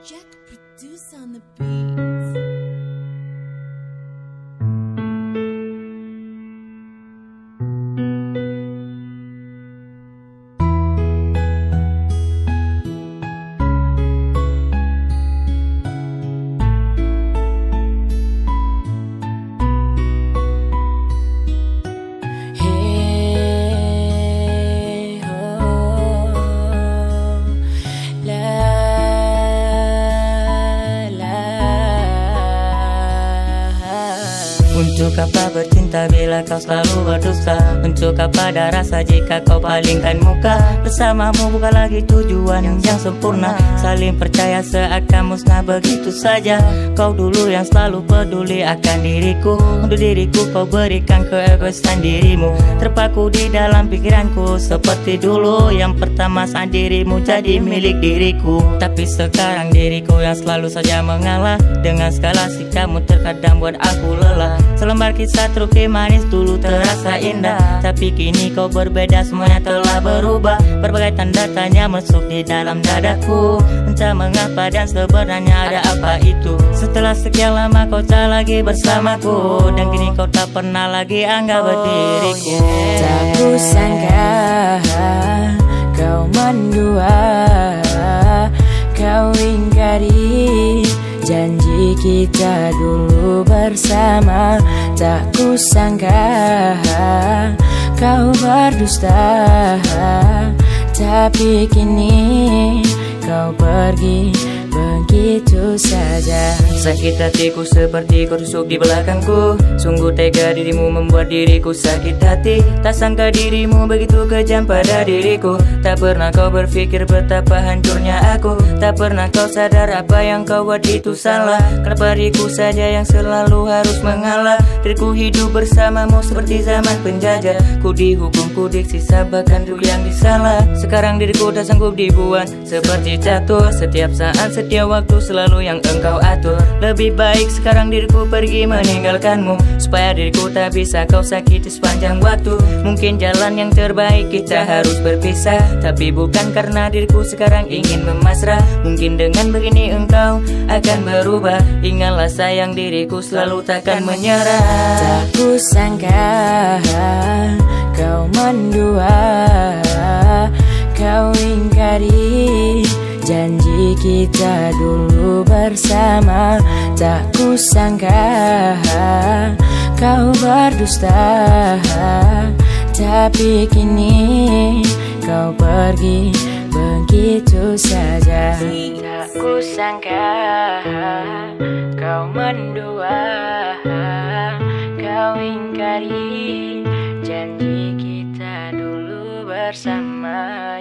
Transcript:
Jack produce on the beats. Untuk apa bercinta bila kau selalu berdusta? Untuk apa ada rasa jika kau palingkan muka? Bersamamu bukan lagi tujuan yang sempurna. Saling percaya seakan musnah begitu saja. Kau dulu yang selalu peduli akan diriku. Untuk diriku kau berikan keegoisan dirimu. Terpaku di dalam pikiranku seperti dulu. Yang pertama saat dirimu jadi milik diriku. Tapi sekarang diriku yang selalu saja mengalah. Dengan segala sikapmu terkadang buat aku lelah. Selembar kisah truki manis dulu terasa indah, tapi kini kau berbeda, semuanya telah berubah. Berbagai tanda tanya masuk di dalam dadaku. Entah mengapa dan sebenarnya ada apa itu. Setelah sekian lama kau tak lagi bersamaku, dan kini kau tak pernah lagi anggap diriku. Tak kusangka kau mendua, kau ingkari janji kita dulu bersama. Tak kusangka kau berdusta, tapi kini kau pergi begitu saja. Sakit hatiku seperti kau tusuk di belakangku. Sungguh tega dirimu membuat diriku sakit hati. Tak sangka dirimu begitu kejam pada diriku. Tak pernah kau berpikir betapa hancurnya aku. Tak pernah kau sadar apa yang kau buat itu salah. Kenapa diriku saja yang selalu harus mengalah? Diriku hidup bersamamu seperti zaman penjajah. Ku dihukum, ku disiksa, bahkan dulu yang disalah. Sekarang diriku tak sanggup dibuat seperti catur. Setiap saat, setiap waktu selalu yang engkau atur. Lebih baik sekarang diriku pergi meninggalkanmu, supaya diriku tak bisa kau sakiti sepanjang waktu. Mungkin jalan yang terbaik kita harus berpisah, tapi bukan karena diriku sekarang ingin memasrah. Mungkin dengan begini engkau akan berubah. Ingatlah sayang, diriku selalu takkan menyerah. Tak kusangka kau mendua, kau ingkari janji kita dulu bersama. Tak kusangka kau berdusta, tapi kini kau pergi begitu saja. Tak kusangka kau mendua, kau ingkari janji kita dulu bersama.